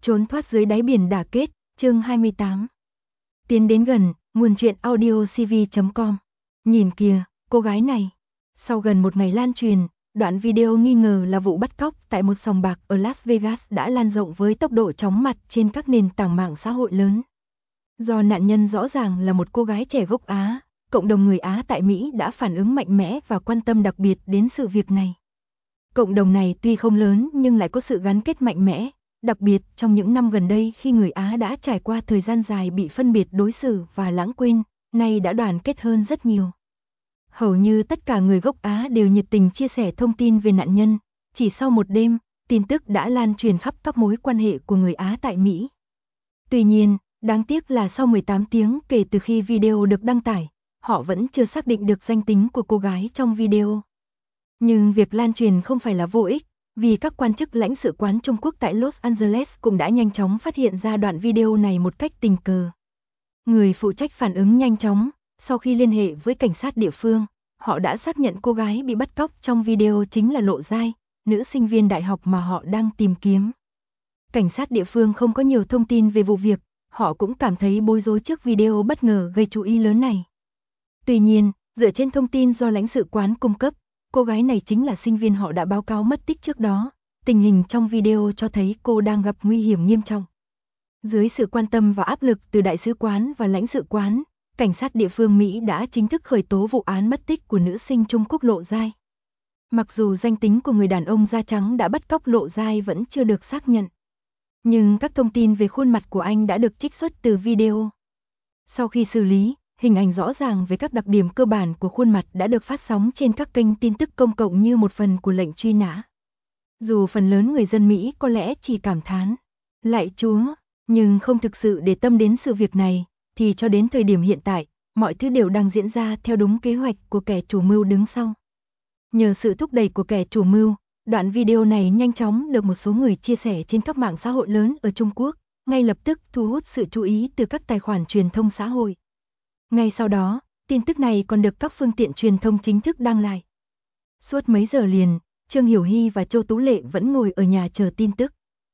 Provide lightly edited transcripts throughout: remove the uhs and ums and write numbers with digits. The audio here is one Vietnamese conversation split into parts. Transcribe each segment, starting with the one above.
Trốn thoát dưới đáy biển đả kết, chương 28. Tiến đến gần, nguồn truyện audio cv.com. Nhìn kìa, cô gái này. Sau gần một ngày lan truyền, đoạn video nghi ngờ là vụ bắt cóc tại một sòng bạc ở Las Vegas đã lan rộng với tốc độ chóng mặt trên các nền tảng mạng xã hội lớn. Do nạn nhân rõ ràng là một cô gái trẻ gốc Á, cộng đồng người Á tại Mỹ đã phản ứng mạnh mẽ và quan tâm đặc biệt đến sự việc này. Cộng đồng này tuy không lớn nhưng lại có sự gắn kết mạnh mẽ, đặc biệt trong những năm gần đây khi người Á đã trải qua thời gian dài bị phân biệt đối xử và lãng quên, nay đã đoàn kết hơn rất nhiều. Hầu như tất cả người gốc Á đều nhiệt tình chia sẻ thông tin về nạn nhân, chỉ sau một đêm, tin tức đã lan truyền khắp các mối quan hệ của người Á tại Mỹ. Tuy nhiên, đáng tiếc là sau 18 tiếng kể từ khi video được đăng tải, họ vẫn chưa xác định được danh tính của cô gái trong video. Nhưng việc lan truyền không phải là vô ích, vì các quan chức lãnh sự quán Trung Quốc tại Los Angeles cũng đã nhanh chóng phát hiện ra đoạn video này một cách tình cờ. Người phụ trách phản ứng nhanh chóng, sau khi liên hệ với cảnh sát địa phương, họ đã xác nhận cô gái bị bắt cóc trong video chính là Lộ Giai, nữ sinh viên đại học mà họ đang tìm kiếm. Cảnh sát địa phương không có nhiều thông tin về vụ việc, họ cũng cảm thấy bối rối trước video bất ngờ gây chú ý lớn này. Tuy nhiên, dựa trên thông tin do lãnh sự quán cung cấp, cô gái này chính là sinh viên họ đã báo cáo mất tích trước đó. Tình hình trong video cho thấy cô đang gặp nguy hiểm nghiêm trọng. Dưới sự quan tâm và áp lực từ đại sứ quán và lãnh sự quán, cảnh sát địa phương Mỹ đã chính thức khởi tố vụ án mất tích của nữ sinh Trung Quốc Lộ Giai. Mặc dù danh tính của người đàn ông da trắng đã bắt cóc Lộ Giai vẫn chưa được xác nhận, nhưng các thông tin về khuôn mặt của anh đã được trích xuất từ video. Sau khi xử lý, hình ảnh rõ ràng về các đặc điểm cơ bản của khuôn mặt đã được phát sóng trên các kênh tin tức công cộng như một phần của lệnh truy nã. Dù phần lớn người dân Mỹ có lẽ chỉ cảm thán, lạy Chúa, nhưng không thực sự để tâm đến sự việc này, thì cho đến thời điểm hiện tại, mọi thứ đều đang diễn ra theo đúng kế hoạch của kẻ chủ mưu đứng sau. Nhờ sự thúc đẩy của kẻ chủ mưu, đoạn video này nhanh chóng được một số người chia sẻ trên các mạng xã hội lớn ở Trung Quốc, ngay lập tức thu hút sự chú ý từ các tài khoản truyền thông xã hội. Ngay sau đó, tin tức này còn được các phương tiện truyền thông chính thức đăng lại. Suốt mấy giờ liền, Trương Hiểu Hy và Châu Tú Lệ vẫn ngồi ở nhà chờ tin tức.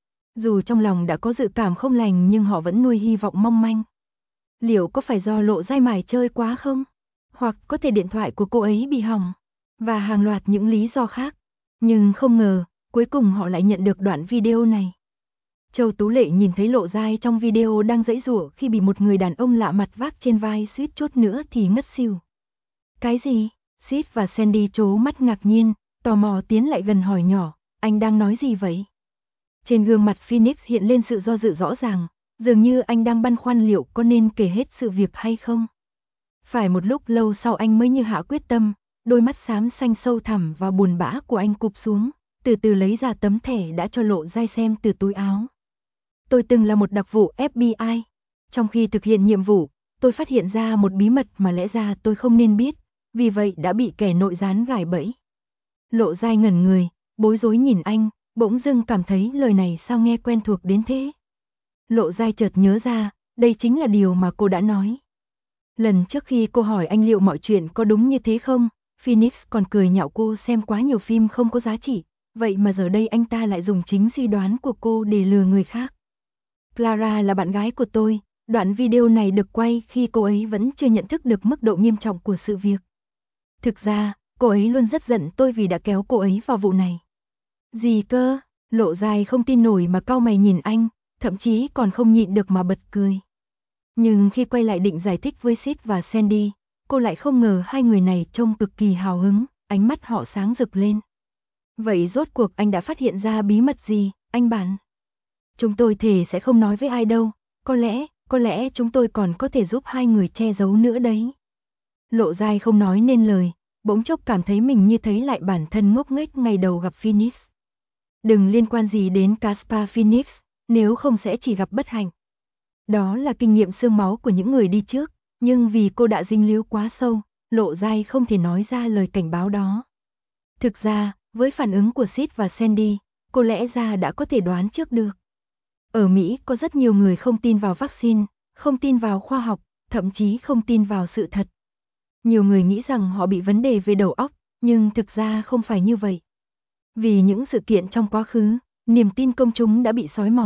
Dù trong lòng đã có dự cảm không lành nhưng họ vẫn nuôi hy vọng mong manh. Liệu có phải do Lộ Giai mải chơi quá không? Hoặc có thể điện thoại của cô ấy bị hỏng? Và hàng loạt những lý do khác. Nhưng không ngờ, cuối cùng họ lại nhận được đoạn video này. Châu Tú Lệ nhìn thấy Lộ Giai trong video đang giãy giụa khi bị một người đàn ông lạ mặt vác trên vai suýt chút nữa thì ngất xỉu. Cái gì? Sid và Sandy trố mắt ngạc nhiên, tò mò tiến lại gần hỏi nhỏ, anh đang nói gì vậy? Trên gương mặt Phoenix hiện lên sự do dự rõ ràng, dường như anh đang băn khoăn liệu có nên kể hết sự việc hay không. Phải một lúc lâu sau anh mới như hạ quyết tâm, đôi mắt xám xanh sâu thẳm và buồn bã của anh cụp xuống, từ từ lấy ra tấm thẻ đã cho Lộ Giai xem từ túi áo. Tôi từng là một đặc vụ FBI. Trong khi thực hiện nhiệm vụ, tôi phát hiện ra một bí mật mà lẽ ra tôi không nên biết, vì vậy đã bị kẻ nội gián gài bẫy. Lộ Giai ngẩn người, bối rối nhìn anh, bỗng dưng cảm thấy lời này sao nghe quen thuộc đến thế. Lộ Giai chợt nhớ ra, đây chính là điều mà cô đã nói. Lần trước khi cô hỏi anh liệu mọi chuyện có đúng như thế không, Phoenix còn cười nhạo cô xem quá nhiều phim không có giá trị, vậy mà giờ đây anh ta lại dùng chính suy đoán của cô để lừa người khác. Clara là bạn gái của tôi, đoạn video này được quay khi cô ấy vẫn chưa nhận thức được mức độ nghiêm trọng của sự việc. Thực ra, cô ấy luôn rất giận tôi vì đã kéo cô ấy vào vụ này. Gì cơ? Lộ Giai không tin nổi mà cau mày nhìn anh, thậm chí còn không nhịn được mà bật cười. Nhưng khi quay lại định giải thích với Sid và Sandy, cô lại không ngờ hai người này trông cực kỳ hào hứng, ánh mắt họ sáng rực lên. Vậy rốt cuộc anh đã phát hiện ra bí mật gì, anh bạn? Chúng tôi thề sẽ không nói với ai đâu, có lẽ chúng tôi còn có thể giúp hai người che giấu nữa đấy. Lộ Giai không nói nên lời, bỗng chốc cảm thấy mình như thấy lại bản thân ngốc nghếch ngày đầu gặp Phoenix. Đừng liên quan gì đến Caspar Phoenix, nếu không sẽ chỉ gặp bất hạnh. Đó là kinh nghiệm xương máu của những người đi trước, nhưng vì cô đã dính líu quá sâu, Lộ Giai không thể nói ra lời cảnh báo đó. Thực ra, với phản ứng của Sid và Sandy, cô lẽ ra đã có thể đoán trước được. Ở Mỹ có rất nhiều người không tin vào vaccine, không tin vào khoa học, thậm chí không tin vào sự thật. Nhiều người nghĩ rằng họ bị vấn đề về đầu óc, nhưng thực ra không phải như vậy. Vì những sự kiện trong quá khứ, niềm tin công chúng đã bị xói mòn,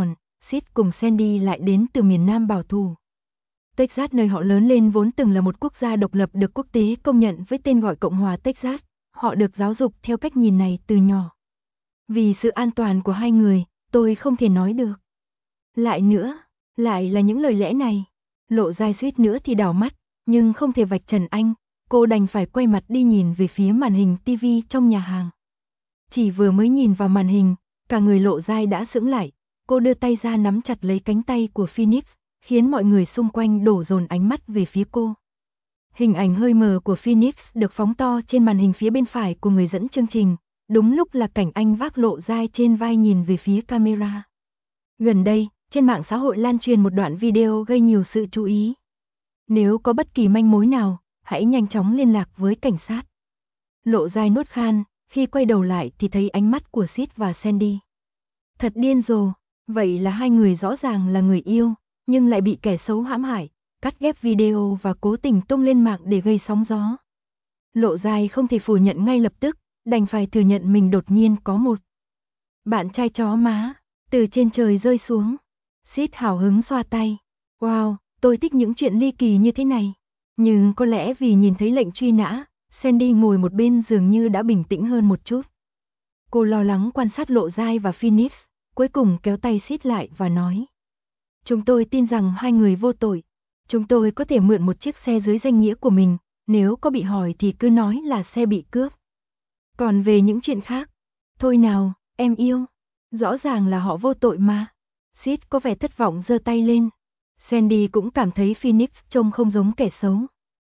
Sid cùng Sandy lại đến từ miền Nam bảo thủ. Texas nơi họ lớn lên vốn từng là một quốc gia độc lập được quốc tế công nhận với tên gọi Cộng hòa Texas. Họ được giáo dục theo cách nhìn này từ nhỏ. Vì sự an toàn của hai người, tôi không thể nói được. Lại nữa, lại là những lời lẽ này. Lộ Giai suýt nữa thì đảo mắt, nhưng không thể vạch trần anh. Cô đành phải quay mặt đi nhìn về phía màn hình TV trong nhà hàng. Chỉ vừa mới nhìn vào màn hình, cả người Lộ Giai đã sững lại. Cô đưa tay ra nắm chặt lấy cánh tay của Phoenix, khiến mọi người xung quanh đổ dồn ánh mắt về phía cô. Hình ảnh hơi mờ của Phoenix được phóng to trên màn hình phía bên phải của người dẫn chương trình. Đúng lúc là cảnh anh vác Lộ Giai trên vai nhìn về phía camera. Gần đây, trên mạng xã hội lan truyền một đoạn video gây nhiều sự chú ý. Nếu có bất kỳ manh mối nào, hãy nhanh chóng liên lạc với cảnh sát. Lộ Giai nuốt khan, khi quay đầu lại thì thấy ánh mắt của Sid và Sandy. Thật điên rồ, vậy là hai người rõ ràng là người yêu, nhưng lại bị kẻ xấu hãm hại, cắt ghép video và cố tình tung lên mạng để gây sóng gió. Lộ Giai không thể phủ nhận ngay lập tức, đành phải thừa nhận mình đột nhiên có một bạn trai chó má, từ trên trời rơi xuống. Sid hào hứng xoa tay. Wow, tôi thích những chuyện ly kỳ như thế này. Nhưng có lẽ vì nhìn thấy lệnh truy nã, Sandy ngồi một bên dường như đã bình tĩnh hơn một chút. Cô lo lắng quan sát Lộ Giai và Phoenix, cuối cùng kéo tay Sid lại và nói. Chúng tôi tin rằng hai người vô tội. Chúng tôi có thể mượn một chiếc xe dưới danh nghĩa của mình, nếu có bị hỏi thì cứ nói là xe bị cướp. Còn về những chuyện khác, thôi nào, em yêu. Rõ ràng là họ vô tội mà. Sid có vẻ thất vọng giơ tay lên. Sandy cũng cảm thấy Phoenix trông không giống kẻ xấu.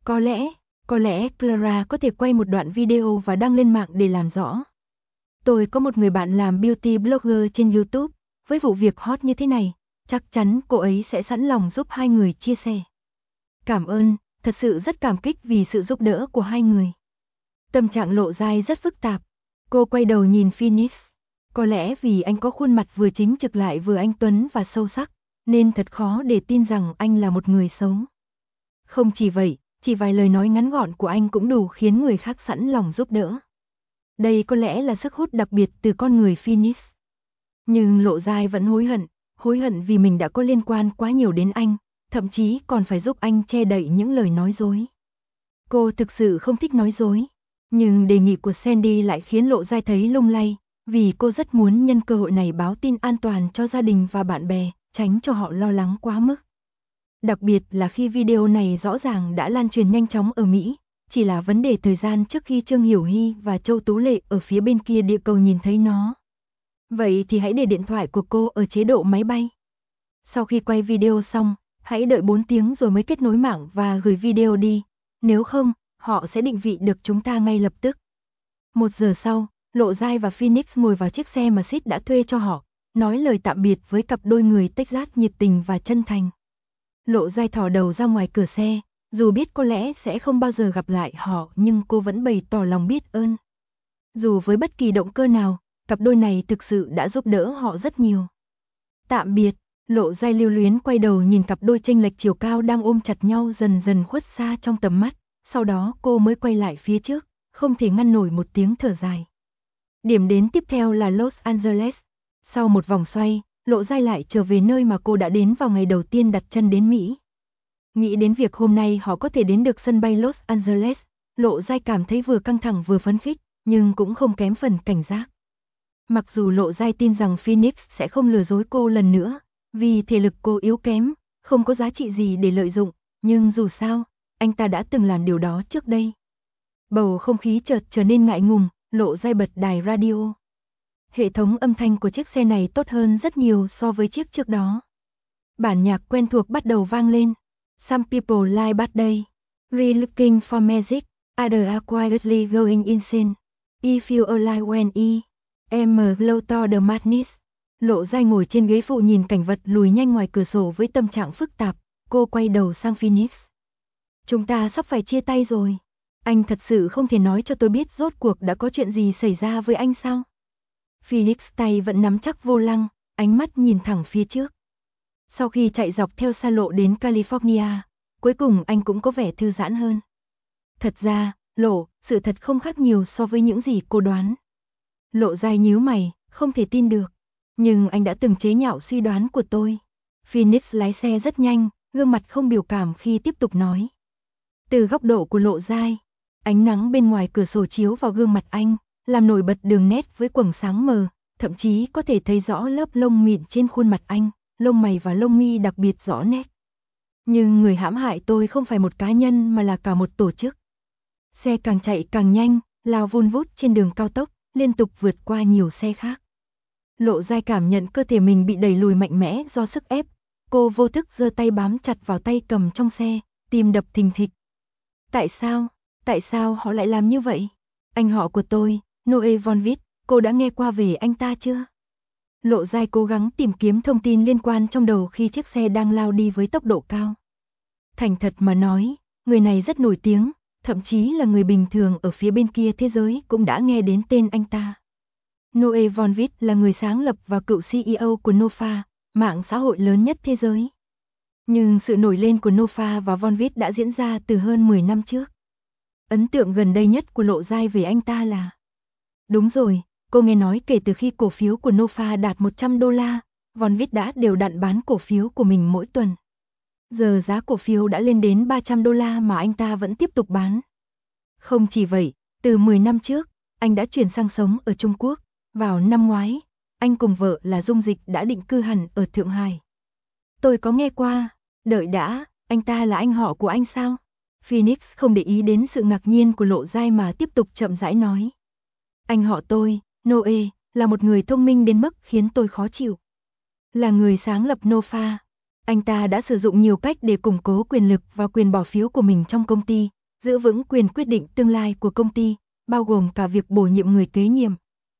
Có lẽ Clara có thể quay một đoạn video và đăng lên mạng để làm rõ. Tôi có một người bạn làm beauty blogger trên YouTube, với vụ việc hot như thế này, chắc chắn cô ấy sẽ sẵn lòng giúp hai người chia sẻ. Cảm ơn, thật sự rất cảm kích vì sự giúp đỡ của hai người. Tâm trạng Lộ Giai rất phức tạp. Cô quay đầu nhìn Phoenix. Có lẽ vì anh có khuôn mặt vừa chính trực lại vừa anh tuấn và sâu sắc, nên thật khó để tin rằng anh là một người xấu. Không chỉ vậy, chỉ vài lời nói ngắn gọn của anh cũng đủ khiến người khác sẵn lòng giúp đỡ. Đây có lẽ là sức hút đặc biệt từ con người Phoenix. Nhưng Lộ Giai vẫn hối hận vì mình đã có liên quan quá nhiều đến anh, thậm chí còn phải giúp anh che đậy những lời nói dối. Cô thực sự không thích nói dối, nhưng đề nghị của Sandy lại khiến Lộ Giai thấy lung lay, vì cô rất muốn nhân cơ hội này báo tin an toàn cho gia đình và bạn bè, tránh cho họ lo lắng quá mức. Đặc biệt là khi video này rõ ràng đã lan truyền nhanh chóng ở Mỹ, chỉ là vấn đề thời gian trước khi Trương Hiểu Hy và Châu Tú Lệ ở phía bên kia địa cầu nhìn thấy nó. Vậy thì hãy để điện thoại của cô ở chế độ máy bay. Sau khi quay video xong, hãy đợi 4 tiếng rồi mới kết nối mạng và gửi video đi. Nếu không, họ sẽ định vị được chúng ta ngay lập tức. 1 giờ sau, Lộ Giai và Phoenix ngồi vào chiếc xe mà Sid đã thuê cho họ, nói lời tạm biệt với cặp đôi người Texas nhiệt tình và chân thành. Lộ Giai thò đầu ra ngoài cửa xe, dù biết có lẽ sẽ không bao giờ gặp lại họ nhưng cô vẫn bày tỏ lòng biết ơn. Dù với bất kỳ động cơ nào, cặp đôi này thực sự đã giúp đỡ họ rất nhiều. Tạm biệt, Lộ Giai lưu luyến quay đầu nhìn cặp đôi chênh lệch chiều cao đang ôm chặt nhau dần dần khuất xa trong tầm mắt, sau đó cô mới quay lại phía trước, không thể ngăn nổi một tiếng thở dài. Điểm đến tiếp theo là Los Angeles. Sau một vòng xoay, Lộ Giai lại trở về nơi mà cô đã đến vào ngày đầu tiên đặt chân đến Mỹ. Nghĩ đến việc hôm nay họ có thể đến được sân bay Los Angeles, Lộ Giai cảm thấy vừa căng thẳng vừa phấn khích, nhưng cũng không kém phần cảnh giác. Mặc dù Lộ Giai tin rằng Phoenix sẽ không lừa dối cô lần nữa, vì thể lực cô yếu kém, không có giá trị gì để lợi dụng, nhưng dù sao, anh ta đã từng làm điều đó trước đây. Bầu không khí chợt trở nên ngại ngùng, Lộ Giai bật đài radio. Hệ thống âm thanh của chiếc xe này tốt hơn rất nhiều so với chiếc trước đó. Bản nhạc quen thuộc bắt đầu vang lên. Some people lie bad day. Really looking for magic. Others are quietly going insane. If you alive when I'm low to the madness. Lộ Giai ngồi trên ghế phụ nhìn cảnh vật lùi nhanh ngoài cửa sổ với tâm trạng phức tạp. Cô quay đầu sang Phoenix. Chúng ta sắp phải chia tay rồi. Anh thật sự không thể nói cho tôi biết rốt cuộc đã có chuyện gì xảy ra với anh sao? Phoenix tay vẫn nắm chắc vô lăng, ánh mắt nhìn thẳng phía trước. Sau khi chạy dọc theo xa lộ đến California, cuối cùng anh cũng có vẻ thư giãn hơn. Thật ra, sự thật không khác nhiều so với những gì cô đoán. Lộ Giai nhíu mày, không thể tin được. Nhưng anh đã từng chế nhạo suy đoán của tôi. Phoenix lái xe rất nhanh, gương mặt không biểu cảm khi tiếp tục nói. Từ góc độ của Lộ Giai, ánh nắng bên ngoài cửa sổ chiếu vào gương mặt anh, làm nổi bật đường nét với quầng sáng mờ, thậm chí có thể thấy rõ lớp lông mịn trên khuôn mặt anh, lông mày và lông mi đặc biệt rõ nét. Nhưng người hãm hại tôi không phải một cá nhân mà là cả một tổ chức. Xe càng chạy càng nhanh, lao vun vút trên đường cao tốc, liên tục vượt qua nhiều xe khác. Lộ Giai cảm nhận cơ thể mình bị đẩy lùi mạnh mẽ do sức ép. Cô vô thức giơ tay bám chặt vào tay cầm trong xe, tim đập thình thịch. Tại sao họ lại làm như vậy? Anh họ của tôi, Noe Von Witt, cô đã nghe qua về anh ta chưa? Lộ Giai cố gắng tìm kiếm thông tin liên quan trong đầu khi chiếc xe đang lao đi với tốc độ cao. Thành thật mà nói, người này rất nổi tiếng, thậm chí là người bình thường ở phía bên kia thế giới cũng đã nghe đến tên anh ta. Noe Von Witt là người sáng lập và cựu CEO của Nofa, mạng xã hội lớn nhất thế giới. Nhưng sự nổi lên của Nofa và Von Witt đã diễn ra từ hơn 10 năm trước. Ấn tượng gần đây nhất của Lộ Giai về anh ta là... Đúng rồi, cô nghe nói kể từ khi cổ phiếu của Nofa đạt $100, Von Witt đã đều đặn bán cổ phiếu của mình mỗi tuần. Giờ giá cổ phiếu đã lên đến $300 mà anh ta vẫn tiếp tục bán. Không chỉ vậy, từ 10 năm trước, anh đã chuyển sang sống ở Trung Quốc. Vào năm ngoái, anh cùng vợ là Dung Dịch đã định cư hẳn ở Thượng Hải. Tôi có nghe qua, đợi đã, anh ta là anh họ của anh sao? Phoenix không để ý đến sự ngạc nhiên của Lộ Giai mà tiếp tục chậm rãi nói. Anh họ tôi, Noe, là một người thông minh đến mức khiến tôi khó chịu. Là người sáng lập Nofa, anh ta đã sử dụng nhiều cách để củng cố quyền lực và quyền bỏ phiếu của mình trong công ty, giữ vững quyền quyết định tương lai của công ty, bao gồm cả việc bổ nhiệm người kế nhiệm.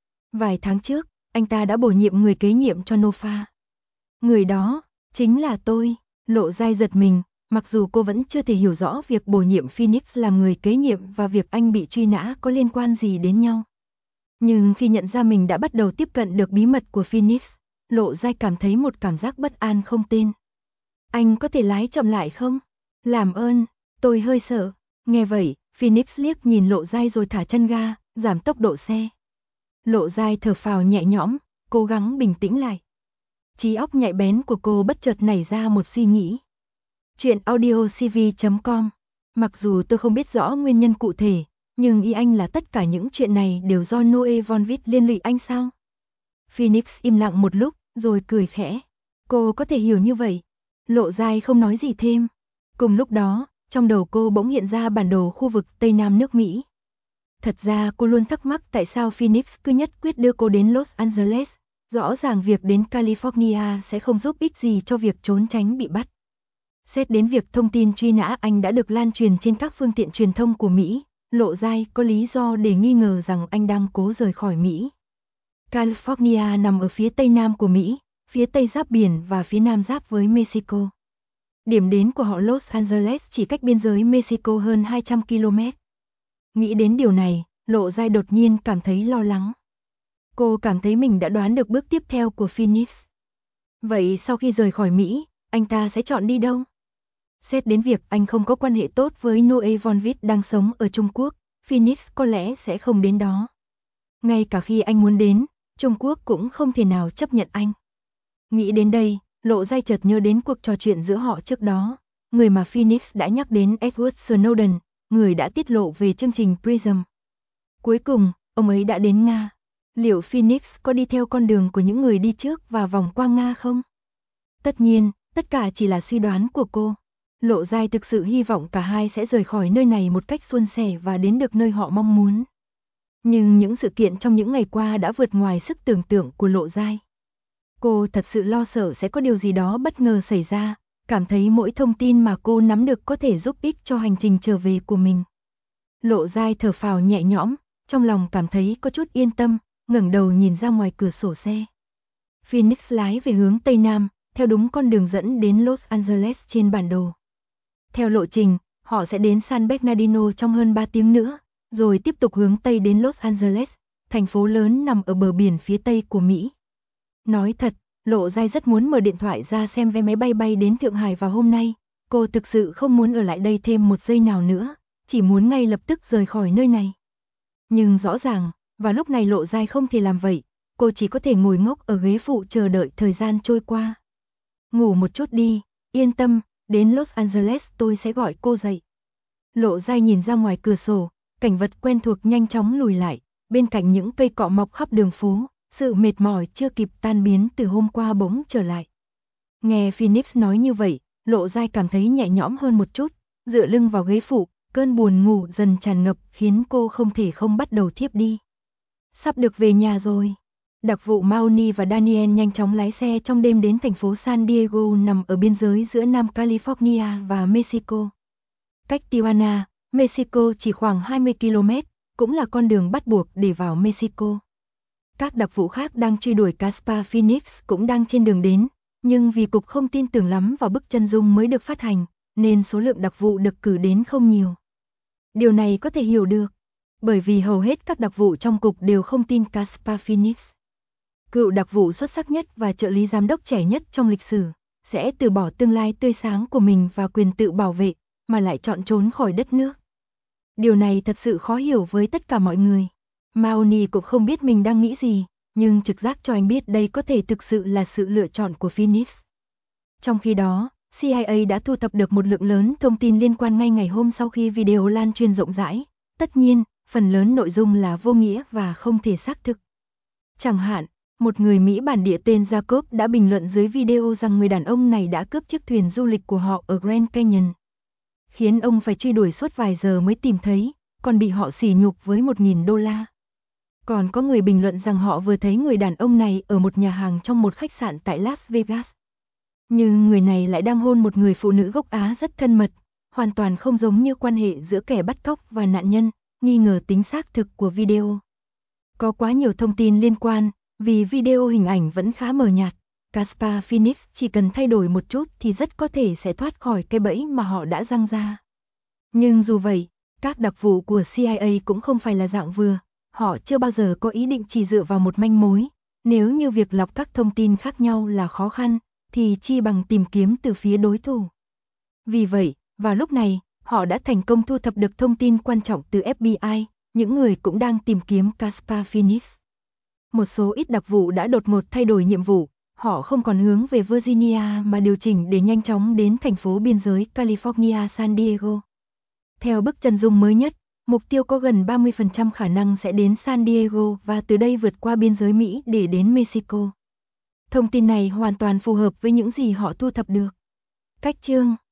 Vài tháng trước, anh ta đã bổ nhiệm người kế nhiệm cho Nofa. Người đó, chính là tôi. Lộ Giai giật mình, mặc dù cô vẫn chưa thể hiểu rõ việc bổ nhiệm Phoenix làm người kế nhiệm và việc anh bị truy nã có liên quan gì đến nhau. Nhưng khi nhận ra mình đã bắt đầu tiếp cận được bí mật của Phoenix, Lộ Giai cảm thấy một cảm giác bất an không tên. Anh có thể lái chậm lại không? Làm ơn, tôi hơi sợ. Nghe vậy, Phoenix liếc nhìn Lộ Giai rồi thả chân ga, giảm tốc độ xe. Lộ Giai thở phào nhẹ nhõm, cố gắng bình tĩnh lại. Trí óc nhạy bén của cô bất chợt nảy ra một suy nghĩ. Chuyện audiocv.com. Mặc dù tôi không biết rõ nguyên nhân cụ thể, nhưng ý anh là tất cả những chuyện này đều do Noe Von Witt liên lụy anh sao? Phoenix im lặng một lúc, rồi cười khẽ. Cô có thể hiểu như vậy. Lộ Giai không nói gì thêm. Cùng lúc đó, trong đầu cô bỗng hiện ra bản đồ khu vực Tây Nam nước Mỹ. Thật ra cô luôn thắc mắc tại sao Phoenix cứ nhất quyết đưa cô đến Los Angeles. Rõ ràng việc đến California sẽ không giúp ích gì cho việc trốn tránh bị bắt. Xét đến việc thông tin truy nã anh đã được lan truyền trên các phương tiện truyền thông của Mỹ, Lộ Giai có lý do để nghi ngờ rằng anh đang cố rời khỏi Mỹ. California nằm ở phía tây nam của Mỹ, phía tây giáp biển và phía nam giáp với Mexico. Điểm đến của họ Los Angeles chỉ cách biên giới Mexico hơn 200 km. Nghĩ đến điều này, Lộ Giai đột nhiên cảm thấy lo lắng. Cô cảm thấy mình đã đoán được bước tiếp theo của Phoenix. Vậy sau khi rời khỏi Mỹ, anh ta sẽ chọn đi đâu? Xét đến việc anh không có quan hệ tốt với Noe Von Witt đang sống ở Trung Quốc, Phoenix có lẽ sẽ không đến đó. Ngay cả khi anh muốn đến, Trung Quốc cũng không thể nào chấp nhận anh. Nghĩ đến đây, Lộ Giai chợt nhớ đến cuộc trò chuyện giữa họ trước đó, người mà Phoenix đã nhắc đến Edward Snowden, người đã tiết lộ về chương trình Prism. Cuối cùng, ông ấy đã đến Nga. Liệu Phoenix có đi theo con đường của những người đi trước và vòng qua Nga không? Tất nhiên, tất cả chỉ là suy đoán của cô. Lộ Giai thực sự hy vọng cả hai sẽ rời khỏi nơi này một cách suôn sẻ và đến được nơi họ mong muốn. Nhưng những sự kiện trong những ngày qua đã vượt ngoài sức tưởng tượng của Lộ Giai. Cô thật sự lo sợ sẽ có điều gì đó bất ngờ xảy ra, cảm thấy mỗi thông tin mà cô nắm được có thể giúp ích cho hành trình trở về của mình. Lộ Giai thở phào nhẹ nhõm, trong lòng cảm thấy có chút yên tâm, ngẩng đầu nhìn ra ngoài cửa sổ xe. Phoenix lái về hướng Tây Nam, theo đúng con đường dẫn đến Los Angeles trên bản đồ. Theo lộ trình, họ sẽ đến San Bernardino trong hơn 3 tiếng nữa, rồi tiếp tục hướng Tây đến Los Angeles, thành phố lớn nằm ở bờ biển phía Tây của Mỹ. Nói thật, Lộ Giai rất muốn mở điện thoại ra xem vé máy bay bay đến Thượng Hải vào hôm nay. Cô thực sự không muốn ở lại đây thêm một giây nào nữa, chỉ muốn ngay lập tức rời khỏi nơi này. Nhưng rõ ràng, vào lúc này Lộ Giai không thể làm vậy. cô chỉ có thể ngồi ngốc ở ghế phụ chờ đợi thời gian trôi qua. Ngủ một chút đi, yên tâm, đến Los Angeles tôi sẽ gọi cô dậy. Lộ Giai nhìn ra ngoài cửa sổ, cảnh vật quen thuộc nhanh chóng lùi lại, bên cạnh những cây cọ mọc khắp đường phố, sự mệt mỏi chưa kịp tan biến từ hôm qua bỗng trở lại. Nghe Phoenix nói như vậy, Lộ Giai cảm thấy nhẹ nhõm hơn một chút, dựa lưng vào ghế phụ, cơn buồn ngủ dần tràn ngập khiến cô không thể không bắt đầu thiếp đi. Sắp được về nhà rồi. Đặc vụ Mahoney và Daniel nhanh chóng lái xe trong đêm đến thành phố San Diego nằm ở biên giới giữa Nam California và Mexico. Cách Tijuana, Mexico chỉ khoảng 20 km, cũng là con đường bắt buộc để vào Mexico. Các đặc vụ khác đang truy đuổi Caspar Phoenix cũng đang trên đường đến, nhưng vì cục không tin tưởng lắm vào bức chân dung mới được phát hành, nên số lượng đặc vụ được cử đến không nhiều. Điều này có thể hiểu được, bởi vì hầu hết các đặc vụ trong cục đều không tin Caspar Phoenix. Cựu đặc vụ xuất sắc nhất và trợ lý giám đốc trẻ nhất trong lịch sử, sẽ từ bỏ tương lai tươi sáng của mình và quyền tự bảo vệ, mà lại chọn trốn khỏi đất nước. Điều này thật sự khó hiểu với tất cả mọi người. Mahoney cũng không biết mình đang nghĩ gì, nhưng trực giác cho anh biết đây có thể thực sự là sự lựa chọn của Phoenix. Trong khi đó, CIA đã thu thập được một lượng lớn thông tin liên quan ngay ngày hôm sau khi video lan truyền rộng rãi. Tất nhiên, phần lớn nội dung là vô nghĩa và không thể xác thực. Chẳng hạn, một người Mỹ bản địa tên Jacob đã bình luận dưới video rằng người đàn ông này đã cướp chiếc thuyền du lịch của họ ở Grand Canyon, khiến ông phải truy đuổi suốt vài giờ mới tìm thấy, còn bị họ sỉ nhục với 1.000 đô la. Còn có người bình luận rằng họ vừa thấy người đàn ông này ở một nhà hàng trong một khách sạn tại Las Vegas. Nhưng người này lại đang hôn một người phụ nữ gốc Á rất thân mật, hoàn toàn không giống như quan hệ giữa kẻ bắt cóc và nạn nhân, nghi ngờ tính xác thực của video. Có quá nhiều thông tin liên quan, vì video hình ảnh vẫn khá mờ nhạt. Caspar Phoenix chỉ cần thay đổi một chút thì rất có thể sẽ thoát khỏi cái bẫy mà họ đã giăng ra. Nhưng dù vậy, các đặc vụ của CIA cũng không phải là dạng vừa, họ chưa bao giờ có ý định chỉ dựa vào một manh mối. Nếu như việc lọc các thông tin khác nhau là khó khăn, thì chi bằng tìm kiếm từ phía đối thủ. Vì vậy, vào lúc này, họ đã thành công thu thập được thông tin quan trọng từ FBI, những người cũng đang tìm kiếm Caspar Phoenix. Một số ít đặc vụ đã đột ngột thay đổi nhiệm vụ, họ không còn hướng về Virginia mà điều chỉnh để nhanh chóng đến thành phố biên giới California San Diego. Theo bức chân dung mới nhất, mục tiêu có gần 30% khả năng sẽ đến San Diego và từ đây vượt qua biên giới Mỹ để đến Mexico. Thông tin này hoàn toàn phù hợp với những gì họ thu thập được. Cách chương